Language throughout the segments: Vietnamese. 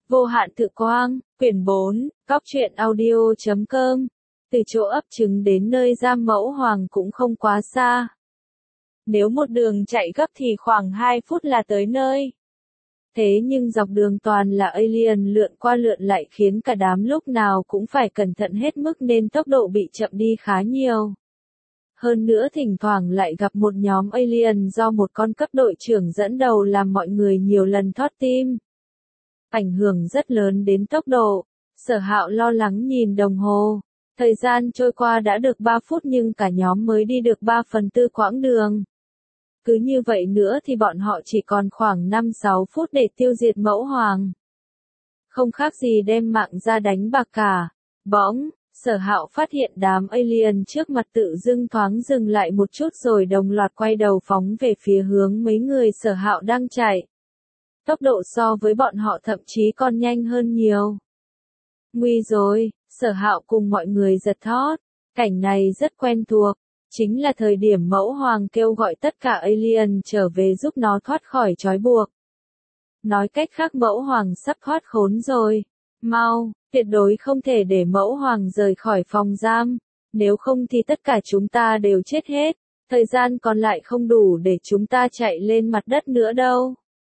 Vô hạn tự quang, quyển 4, góc truyện audio.com. Từ chỗ ấp trứng đến nơi giam mẫu hoàng cũng không quá xa. Nếu một đường chạy gấp thì khoảng 2 phút là tới nơi. Thế nhưng dọc đường toàn là alien lượn qua lượn lại khiến cả đám lúc nào cũng phải cẩn thận hết mức nên tốc độ bị chậm đi khá nhiều. Hơn nữa thỉnh thoảng lại gặp một nhóm alien do một con cấp đội trưởng dẫn đầu làm mọi người nhiều lần thót tim. Ảnh hưởng rất lớn đến tốc độ. Sở Hạo lo lắng nhìn đồng hồ. Thời gian trôi qua đã được 3 phút nhưng cả nhóm mới đi được 3/4 quãng đường. Cứ như vậy nữa thì bọn họ chỉ còn khoảng 5-6 phút để tiêu diệt mẫu hoàng. Không khác gì đem mạng ra đánh bạc cả. Bỗng, Sở Hạo phát hiện đám alien trước mặt tự dưng thoáng dừng lại một chút rồi đồng loạt quay đầu phóng về phía hướng mấy người Sở Hạo đang chạy. Tốc độ so với bọn họ thậm chí còn nhanh hơn nhiều. Nguy rồi, Sở Hạo cùng mọi người giật thót. Cảnh này rất quen thuộc. Chính là thời điểm mẫu hoàng kêu gọi tất cả alien trở về giúp nó thoát khỏi trói buộc. Nói cách khác mẫu hoàng sắp thoát khốn rồi. Mau, tuyệt đối không thể để mẫu hoàng rời khỏi phòng giam. Nếu không thì tất cả chúng ta đều chết hết. Thời gian còn lại không đủ để chúng ta chạy lên mặt đất nữa đâu.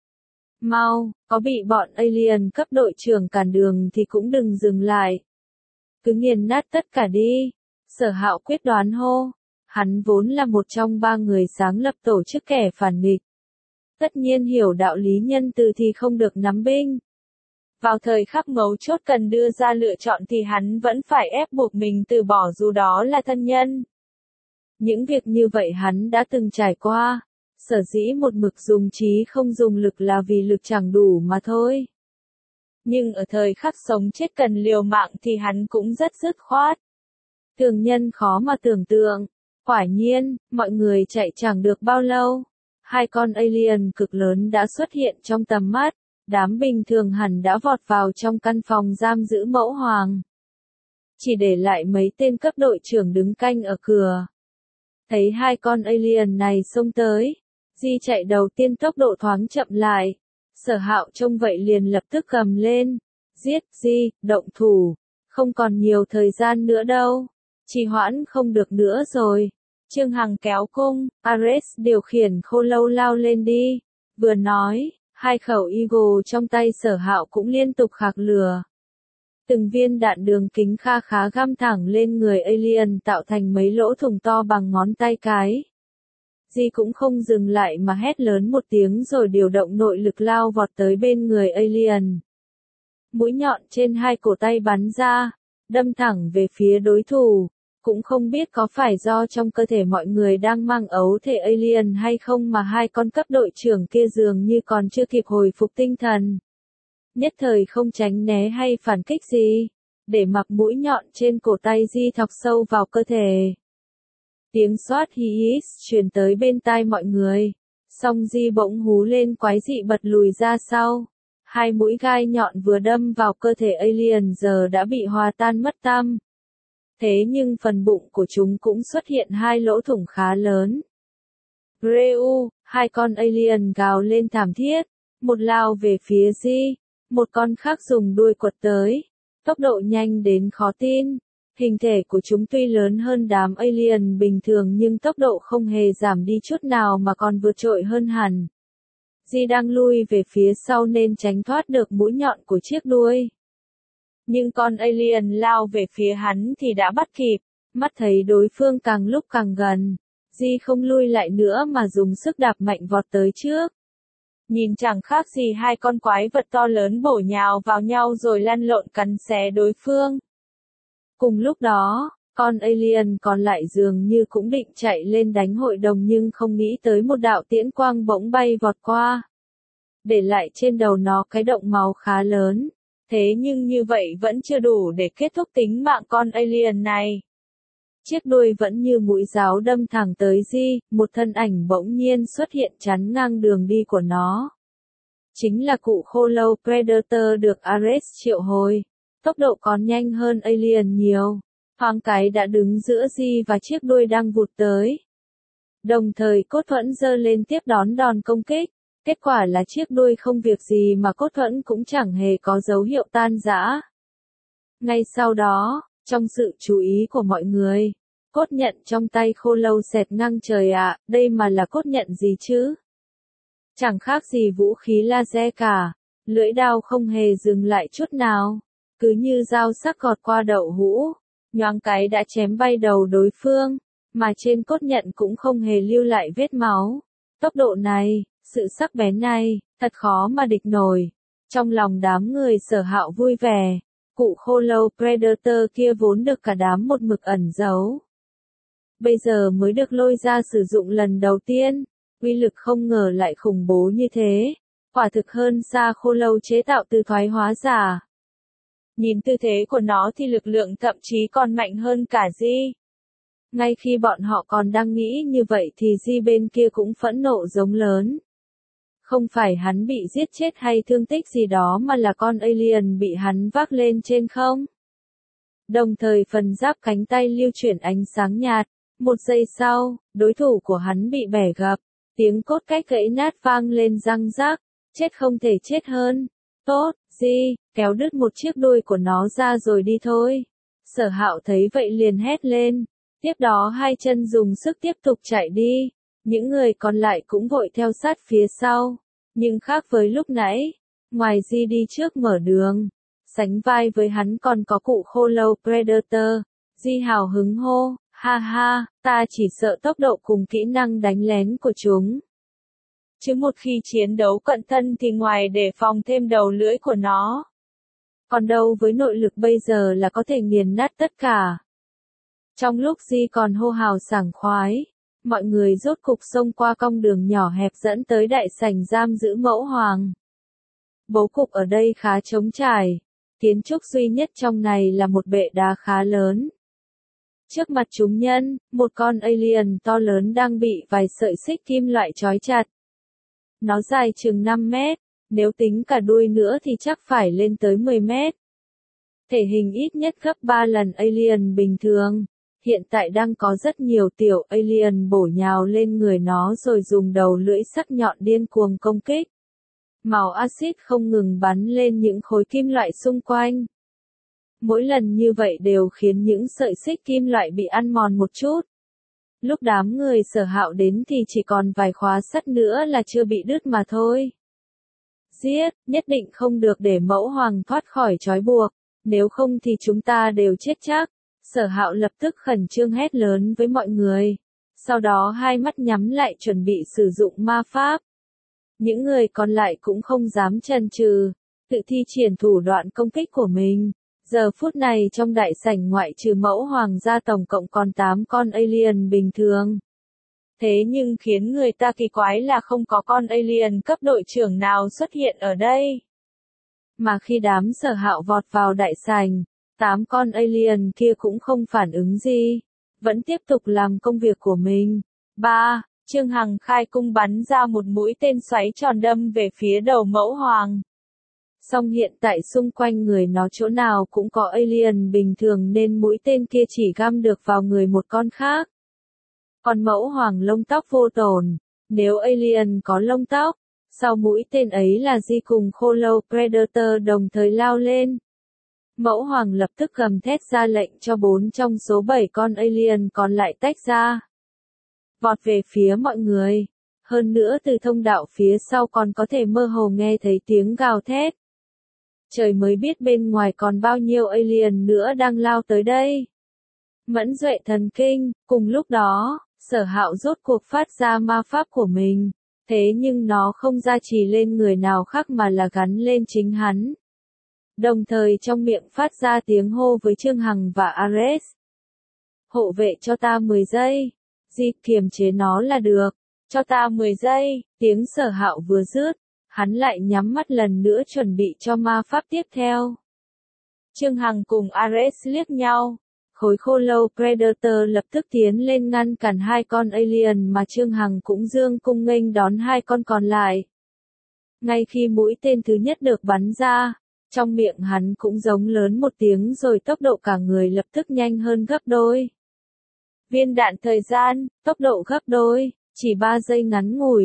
Mau, có bị bọn alien cấp đội trưởng cản đường thì cũng đừng dừng lại. Cứ nghiền nát tất cả đi. Sở Hạo quyết đoán hô. Hắn vốn là một trong 3 người sáng lập tổ chức kẻ phản nghịch. Tất nhiên hiểu đạo lý nhân từ thì không được nắm binh. Vào thời khắc mấu chốt cần đưa ra lựa chọn thì hắn vẫn phải ép buộc mình từ bỏ dù đó là thân nhân. Những việc như vậy hắn đã từng trải qua. Sở dĩ một mực dùng trí không dùng lực là vì lực chẳng đủ mà thôi. Nhưng ở thời khắc sống chết cần liều mạng thì hắn cũng rất dứt khoát. Thường nhân khó mà tưởng tượng. Quả nhiên, mọi người chạy chẳng được bao lâu. 2 con alien cực lớn đã xuất hiện trong tầm mắt. Đám bình thường hẳn đã vọt vào trong căn phòng giam giữ mẫu hoàng. Chỉ để lại mấy tên cấp đội trưởng đứng canh ở cửa. Thấy 2 con alien này xông tới. Di chạy đầu tiên tốc độ thoáng chậm lại. Sở Hạo trông vậy liền lập tức cầm lên. Giết Di, động thủ. Không còn nhiều thời gian nữa đâu. Trì hoãn không được nữa rồi. Trương Hằng kéo cung, Ares điều khiển khô lâu lao lên đi. Vừa nói, 2 khẩu Eagle trong tay Sở Hạo cũng liên tục khạc lửa. Từng viên đạn đường kính kha khá găm thẳng lên người alien tạo thành mấy lỗ thủng to bằng ngón tay cái. Di cũng không dừng lại mà hét lớn một tiếng rồi điều động nội lực lao vọt tới bên người alien. Mũi nhọn trên 2 cổ tay bắn ra, đâm thẳng về phía đối thủ. Cũng không biết có phải do trong cơ thể mọi người đang mang ấu thể alien hay không mà 2 con cấp đội trưởng kia dường như còn chưa kịp hồi phục tinh thần. Nhất thời không tránh né hay phản kích gì, để mặc mũi nhọn trên cổ tay Di thọc sâu vào cơ thể. Tiếng xoát hí truyền tới bên tai mọi người. Song Di bỗng hú lên quái dị bật lùi ra sau. 2 mũi gai nhọn vừa đâm vào cơ thể alien giờ đã bị hòa tan mất tăm. Thế nhưng phần bụng của chúng cũng xuất hiện 2 lỗ thủng khá lớn. Reu, 2 con alien gào lên thảm thiết. Một lao về phía Di, một con khác dùng đuôi quật tới. Tốc độ nhanh đến khó tin. Hình thể của chúng tuy lớn hơn đám alien bình thường nhưng tốc độ không hề giảm đi chút nào mà còn vượt trội hơn hẳn. Di đang lui về phía sau nên tránh thoát được mũi nhọn của chiếc đuôi. Nhưng con alien lao về phía hắn thì đã bắt kịp, mắt thấy đối phương càng lúc càng gần. Di không lui lại nữa mà dùng sức đạp mạnh vọt tới trước. Nhìn chẳng khác gì 2 con quái vật to lớn bổ nhào vào nhau rồi lăn lộn cắn xé đối phương. Cùng lúc đó, con alien còn lại dường như cũng định chạy lên đánh hội đồng nhưng không nghĩ tới một đạo tiễn quang bỗng bay vọt qua. Để lại trên đầu nó cái động máu khá lớn. Thế nhưng như vậy vẫn chưa đủ để kết thúc tính mạng con alien này. Chiếc đuôi vẫn như mũi giáo đâm thẳng tới Di, một thân ảnh bỗng nhiên xuất hiện chắn ngang đường đi của nó. Chính là cụ khô lâu Predator được Ares triệu hồi. Tốc độ còn nhanh hơn alien nhiều. Thoáng cái đã đứng giữa Di và chiếc đuôi đang vụt tới. Đồng thời cốt thuẫn giơ lên tiếp đón đòn công kích. Kết quả là chiếc đuôi không việc gì mà cốt thuẫn cũng chẳng hề có dấu hiệu tan rã. Ngay sau đó, trong sự chú ý của mọi người, cốt nhận trong tay Khô Lâu xẹt ngang trời ạ, đây mà là cốt nhận gì chứ? Chẳng khác gì vũ khí laser cả, lưỡi đao không hề dừng lại chút nào, cứ như dao sắc gọt qua đậu hũ, nhoáng cái đã chém bay đầu đối phương, mà trên cốt nhận cũng không hề lưu lại vết máu. Tốc độ này, sự sắc bén này, thật khó mà địch nổi. Trong lòng đám người Sở Hạo vui vẻ, cụ Khô Lâu Predator kia vốn được cả đám một mực ẩn giấu. Bây giờ mới được lôi ra sử dụng lần đầu tiên, uy lực không ngờ lại khủng bố như thế, quả thực hơn xa Khô Lâu chế tạo từ thoái hóa giả. Nhìn tư thế của nó thì lực lượng thậm chí còn mạnh hơn cả Di. Ngay khi bọn họ còn đang nghĩ như vậy thì Di bên kia cũng phẫn nộ giống lớn. Không phải hắn bị giết chết hay thương tích gì đó mà là con alien bị hắn vác lên trên không. Đồng thời phần giáp cánh tay lưu chuyển ánh sáng nhạt. Một giây sau, đối thủ của hắn bị bẻ gập, tiếng cốt cách gãy nát vang lên răng rác, chết không thể chết hơn. Tốt, Di, kéo đứt một chiếc đuôi của nó ra rồi đi thôi. Sở Hạo thấy vậy liền hét lên, tiếp đó hai chân dùng sức tiếp tục chạy đi, những người còn lại cũng vội theo sát phía sau, nhưng khác với lúc nãy, ngoài Di đi trước mở đường, sánh vai với hắn còn có cụ Khô Lâu Predator, Di hào hứng hô. Ha ha, ta chỉ sợ tốc độ cùng kỹ năng đánh lén của chúng. Chứ một khi chiến đấu cận thân thì ngoài để phòng thêm đầu lưỡi của nó. Còn đâu với nội lực bây giờ là có thể nghiền nát tất cả. Trong lúc Di còn hô hào sảng khoái, mọi người rốt cục xông qua con đường nhỏ hẹp dẫn tới đại sảnh giam giữ Mẫu Hoàng. Bố cục ở đây khá trống trải, kiến trúc duy nhất trong này là một bệ đá khá lớn. Trước mặt chúng nhân, một con alien to lớn đang bị vài sợi xích kim loại trói chặt. Nó dài chừng 5 mét, nếu tính cả đuôi nữa thì chắc phải lên tới 10 mét. Thể hình ít nhất gấp 3 lần alien bình thường. Hiện tại đang có rất nhiều tiểu alien bổ nhào lên người nó rồi dùng đầu lưỡi sắc nhọn điên cuồng công kích. Màu axit không ngừng bắn lên những khối kim loại xung quanh. Mỗi lần như vậy đều khiến những sợi xích kim loại bị ăn mòn một chút. Lúc đám người Sở Hạo đến thì chỉ còn vài khóa sắt nữa là chưa bị đứt mà thôi. Giết, nhất định không được để Mẫu Hoàng thoát khỏi trói buộc, nếu không thì chúng ta đều chết chắc. Sở Hạo lập tức khẩn trương hét lớn với mọi người. Sau đó hai mắt nhắm lại chuẩn bị sử dụng ma pháp. Những người còn lại cũng không dám chần chừ, tự thi triển thủ đoạn công kích của mình. Giờ phút này trong đại sảnh ngoại trừ Mẫu Hoàng ra tổng cộng còn 8 con alien bình thường. Thế nhưng khiến người ta kỳ quái là không có con alien cấp đội trưởng nào xuất hiện ở đây. Mà khi đám Sở Hạo vọt vào đại sảnh, 8 con alien kia cũng không phản ứng gì, vẫn tiếp tục làm công việc của mình. 3. Trương Hằng khai cung bắn ra một mũi tên xoáy tròn đâm về phía đầu Mẫu Hoàng. Song hiện tại xung quanh người nó chỗ nào cũng có alien bình thường nên mũi tên kia chỉ găm được vào người một con khác. Còn Mẫu Hoàng lông tóc vô tổn, nếu alien có lông tóc, sau mũi tên ấy là Di cùng Khô Lâu Predator đồng thời lao lên. Mẫu Hoàng lập tức gầm thét ra lệnh cho 4 trong số 7 con alien còn lại tách ra. Vọt về phía mọi người. Hơn nữa từ thông đạo phía sau còn có thể mơ hồ nghe thấy tiếng gào thét. Trời mới biết bên ngoài còn bao nhiêu alien nữa đang lao tới đây. Mẫn duệ thần kinh, cùng lúc đó, Sở Hạo rốt cuộc phát ra ma pháp của mình. Thế nhưng nó không gia trì lên người nào khác mà là gắn lên chính hắn. Đồng thời trong miệng phát ra tiếng hô với Trương Hằng và Ares. Hộ vệ cho ta 10 giây. Di kiềm chế nó là được. Cho ta 10 giây. Tiếng Sở Hạo vừa dứt, hắn lại nhắm mắt lần nữa chuẩn bị cho ma pháp tiếp theo. Trương Hằng cùng Ares liếc nhau. Khối Khô Lâu Predator lập tức tiến lên ngăn cản hai con alien mà Trương Hằng cũng dương cung nghênh đón hai con còn lại. Ngay khi mũi tên thứ nhất được bắn ra, trong miệng hắn cũng giống lớn một tiếng rồi tốc độ cả người lập tức nhanh hơn gấp đôi. Viên đạn thời gian, tốc độ gấp đôi, chỉ 3 giây ngắn ngủi.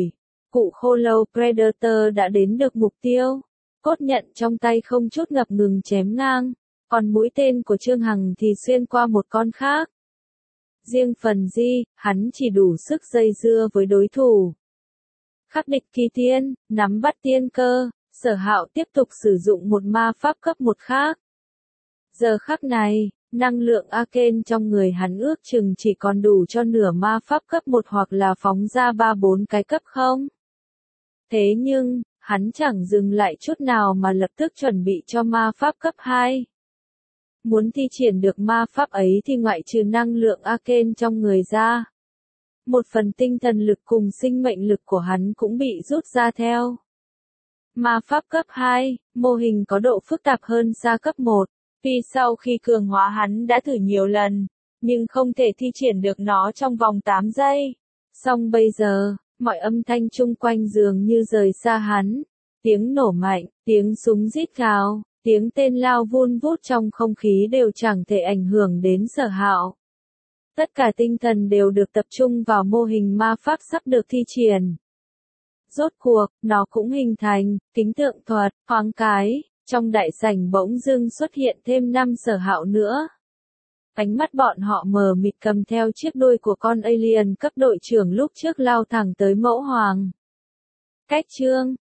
Cụ khô lâu Predator đã đến được mục tiêu. Cốt nhận trong tay không chút ngập ngừng chém ngang, còn mũi tên của Trương Hằng thì xuyên qua một con khác. Riêng phần Di, hắn chỉ đủ sức dây dưa với đối thủ. Khắc địch kỳ tiên, nắm bắt tiên cơ, Sở Hạo tiếp tục sử dụng một ma pháp cấp 1 khác. Giờ khắc này, năng lượng Arcane trong người hắn ước chừng chỉ còn đủ cho nửa ma pháp cấp 1 hoặc là phóng ra 3-4 cái cấp 0. Thế nhưng, hắn chẳng dừng lại chút nào mà lập tức chuẩn bị cho ma pháp cấp 2. Muốn thi triển được ma pháp ấy thì ngoại trừ năng lượng Arcane trong người ra, một phần tinh thần lực cùng sinh mệnh lực của hắn cũng bị rút ra theo. Ma pháp cấp 2, mô hình có độ phức tạp hơn xa cấp 1. Vì sau khi cường hóa hắn đã thử nhiều lần, nhưng không thể thi triển được nó trong vòng 8 giây. Song bây giờ, mọi âm thanh chung quanh dường như rời xa hắn. Tiếng nổ mạnh, tiếng súng rít gào, tiếng tên lao vun vút trong không khí đều chẳng thể ảnh hưởng đến Sở Hạo. Tất cả tinh thần đều được tập trung vào mô hình ma pháp sắp được thi triển. Rốt cuộc, nó cũng hình thành, kính tượng thuật, thoáng cái, trong đại sảnh bỗng dưng xuất hiện thêm 5 Sở Hạo nữa. Ánh mắt bọn họ mờ mịt cầm theo chiếc đuôi của con alien cấp đội trưởng lúc trước lao thẳng tới Mẫu Hoàng. Cách chương